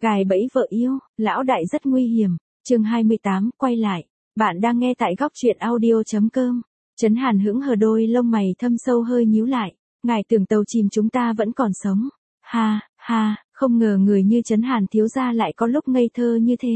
Gài bẫy vợ yêu, lão đại rất nguy hiểm. Chương 28, quay lại. Bạn đang nghe tại góc truyện audio.com. Trấn Hàn hững hờ, đôi lông mày thâm sâu hơi nhíu lại. Ngài tưởng tàu chìm chúng ta vẫn còn sống. Ha, ha, không ngờ người như Trấn Hàn thiếu gia lại có lúc ngây thơ như thế.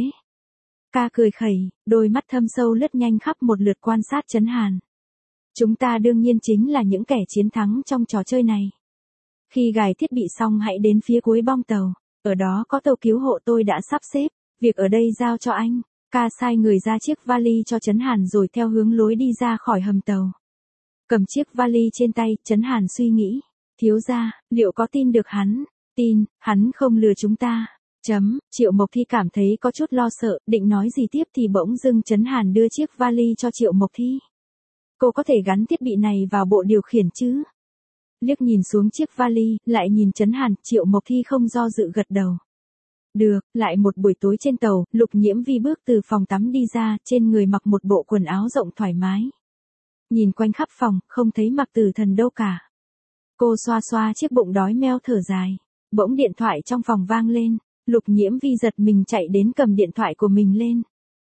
Ca cười khẩy, đôi mắt thâm sâu lướt nhanh khắp một lượt quan sát Trấn Hàn. Chúng ta đương nhiên chính là những kẻ chiến thắng trong trò chơi này. Khi gài thiết bị xong hãy đến phía cuối bong tàu. Ở đó có tàu cứu hộ tôi đã sắp xếp, việc ở đây giao cho anh. Ca sai người ra chiếc vali cho Trấn Hàn rồi theo hướng lối đi ra khỏi hầm tàu. Cầm chiếc vali trên tay, Trấn Hàn suy nghĩ. Thiếu gia, liệu có tin được hắn? Tin, hắn không lừa chúng ta. Triệu Mộc Thi cảm thấy có chút lo sợ, định nói gì tiếp thì bỗng dưng Trấn Hàn đưa chiếc vali cho Triệu Mộc Thi. Cô có thể gắn thiết bị này vào bộ điều khiển chứ? Liếc nhìn xuống chiếc vali, lại nhìn Trấn Hàn, Triệu Mộc Thi không do dự gật đầu. Được, lại một buổi tối trên tàu, Lục Nhiễm Vi bước từ phòng tắm đi ra, trên người mặc một bộ quần áo rộng thoải mái. Nhìn quanh khắp phòng, không thấy Mạc Tử Thần đâu cả. Cô xoa xoa chiếc bụng đói meo thở dài. Bỗng điện thoại trong phòng vang lên, Lục Nhiễm Vi giật mình chạy đến cầm điện thoại của mình lên.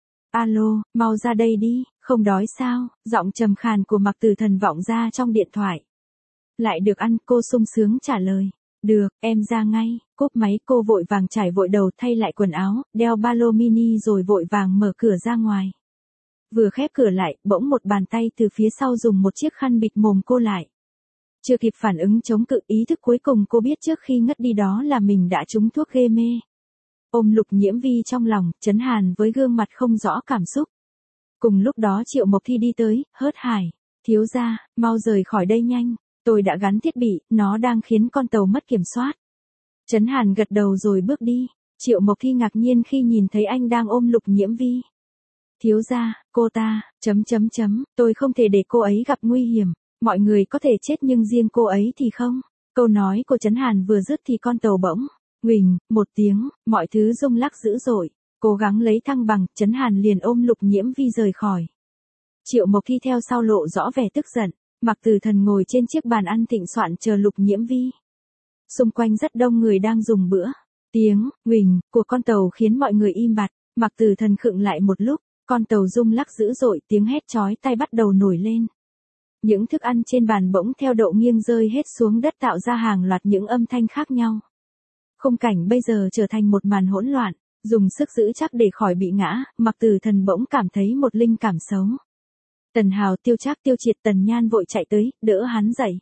Alo, mau ra đây đi, không đói sao? Giọng trầm khàn của Mạc Tử Thần vọng ra trong điện thoại. Lại được ăn, cô sung sướng trả lời. Được, em ra ngay. Cúp máy, cô vội vàng trải vội đầu, thay lại quần áo, đeo ba lô mini rồi vội vàng mở cửa ra ngoài. Vừa khép cửa lại, bỗng một bàn tay từ phía sau dùng một chiếc khăn bịt mồm cô lại. Chưa kịp phản ứng chống cự, ý thức cuối cùng cô biết trước khi ngất đi đó là mình đã trúng thuốc gây mê. Ôm Lục Nhiễm Vi trong lòng, Trấn Hàn với gương mặt không rõ cảm xúc. Cùng lúc đó Triệu Mộc Thi đi tới, hớt hải. Thiếu gia, mau rời khỏi đây nhanh. Tôi đã gắn thiết bị, nó đang khiến con tàu mất kiểm soát. Trấn Hàn gật đầu rồi bước đi. Triệu Mộc Thi ngạc nhiên khi nhìn thấy anh đang ôm Lục Nhiễm Vi. Thiếu gia, cô ta, tôi không thể để cô ấy gặp nguy hiểm. Mọi người có thể chết nhưng riêng cô ấy thì không. Câu nói của Trấn Hàn vừa dứt thì con tàu bỗng huỳnh một tiếng, mọi thứ rung lắc dữ dội. Cố gắng lấy thăng bằng, Trấn Hàn liền ôm Lục Nhiễm Vi rời khỏi. Triệu Mộc Thi theo sau lộ rõ vẻ tức giận. Mạc Tử Thần ngồi trên chiếc bàn ăn thịnh soạn chờ Lục Nhiễm Vi. Xung quanh rất đông người đang dùng bữa. Tiếng huỳnh của con tàu khiến mọi người im bặt. Mạc Tử Thần khựng lại một lúc, con tàu rung lắc dữ dội, tiếng hét chói tai bắt đầu nổi lên. Những thức ăn trên bàn bỗng theo độ nghiêng rơi hết xuống đất tạo ra hàng loạt những âm thanh khác nhau. Khung cảnh bây giờ trở thành một màn hỗn loạn, dùng sức giữ chắc để khỏi bị ngã, Mạc Tử Thần bỗng cảm thấy một linh cảm xấu. Tần Hào, Tiêu Trác, Tiêu Triệt, Tần Nhan vội chạy tới, đỡ hắn dậy.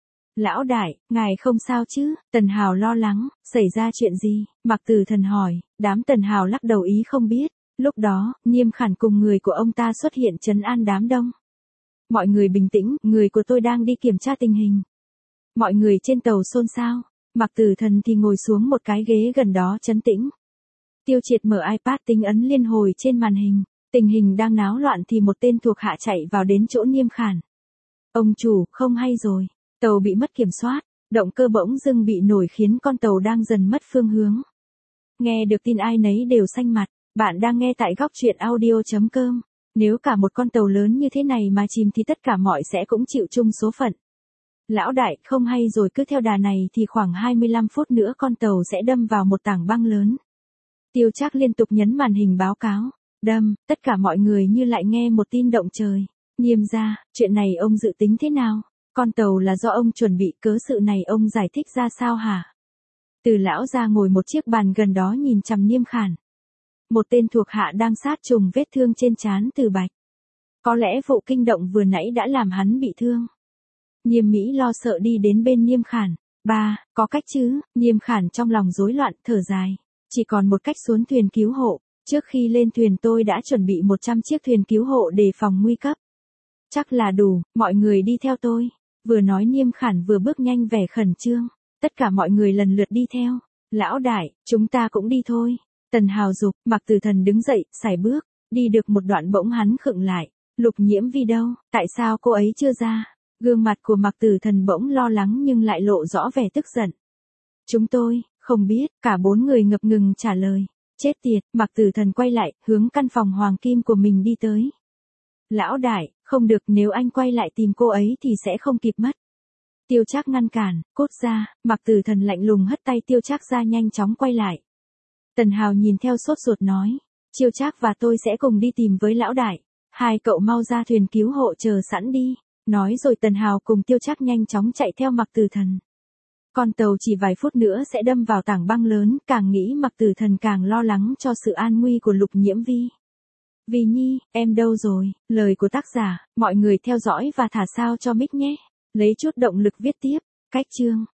Lão đại, ngài không sao chứ? Tần Hào lo lắng, xảy ra chuyện gì? Mạc Tử Thần hỏi, đám Tần Hào lắc đầu ý không biết. Lúc đó, Nghiêm Khản cùng người của ông ta xuất hiện trấn an đám đông. Mọi người bình tĩnh, người của tôi đang đi kiểm tra tình hình. Mọi người trên tàu xôn xao, Mạc Tử Thần thì ngồi xuống một cái ghế gần đó trấn tĩnh. Tiêu Triệt mở iPad tính ấn liên hồi trên màn hình. Tình hình đang náo loạn thì một tên thuộc hạ chạy vào đến chỗ Nghiêm Khản. Ông chủ, không hay rồi, tàu bị mất kiểm soát, động cơ bỗng dưng bị nổi khiến con tàu đang dần mất phương hướng. Nghe được tin ai nấy đều xanh mặt, bạn đang nghe tại góc truyện audio.com. Nếu cả một con tàu lớn như thế này mà chìm thì tất cả mọi sẽ cũng chịu chung số phận. Lão đại, không hay rồi, cứ theo đà này thì khoảng 25 phút nữa con tàu sẽ đâm vào một tảng băng lớn. Tiêu Trác liên tục nhấn màn hình báo cáo. Đâm, tất cả mọi người như lại nghe một tin động trời. Nghiêm gia, chuyện này ông dự tính thế nào? Con tàu là do ông chuẩn bị, cớ sự này ông giải thích ra sao hả? Từ lão ra ngồi một chiếc bàn gần đó nhìn chằm Nghiêm Khản. Một tên thuộc hạ đang sát trùng vết thương trên trán Từ Bạch. Có lẽ vụ kinh động vừa nãy đã làm hắn bị thương. Nghiêm Mỹ lo sợ đi đến bên Nghiêm Khản. Ba, có cách chứ? Nghiêm Khản trong lòng rối loạn, thở dài. Chỉ còn một cách, xuống thuyền cứu hộ. Trước khi lên thuyền tôi đã chuẩn bị 100 chiếc thuyền cứu hộ đề phòng nguy cấp. Chắc là đủ, mọi người đi theo tôi. Vừa nói Nghiêm Khản vừa bước nhanh vẻ khẩn trương. Tất cả mọi người lần lượt đi theo. Lão đại, chúng ta cũng đi thôi. Tần Hào giục, Mạc Tử Thần đứng dậy, sải bước. Đi được một đoạn bỗng hắn khựng lại. Lục Nhiễm Vi đâu, tại sao cô ấy chưa ra? Gương mặt của Mạc Tử Thần bỗng lo lắng nhưng lại lộ rõ vẻ tức giận. Chúng tôi, không biết, cả bốn người ngập ngừng trả lời. Chết tiệt, Mạc Tử Thần quay lại, hướng căn phòng hoàng kim của mình đi tới. Lão đại, không được, nếu anh quay lại tìm cô ấy thì sẽ không kịp mất. Tiêu Trác ngăn cản, cốt ra, Mạc Tử Thần lạnh lùng hất tay Tiêu Trác ra nhanh chóng quay lại. Tần Hào nhìn theo sốt ruột nói. Chiêu Trác và tôi sẽ cùng đi tìm với lão đại. Hai cậu mau ra thuyền cứu hộ chờ sẵn đi. Nói rồi Tần Hào cùng Tiêu Trác nhanh chóng chạy theo Mạc Tử Thần. Con tàu chỉ vài phút nữa sẽ đâm vào tảng băng lớn, càng nghĩ Mạc Tử Thần càng lo lắng cho sự an nguy của Lục Nhiễm Vi. Vi Nhi, em đâu rồi? Lời của tác giả, mọi người theo dõi và thả sao cho Mic nhé. Lấy chút động lực viết tiếp. Cách chương.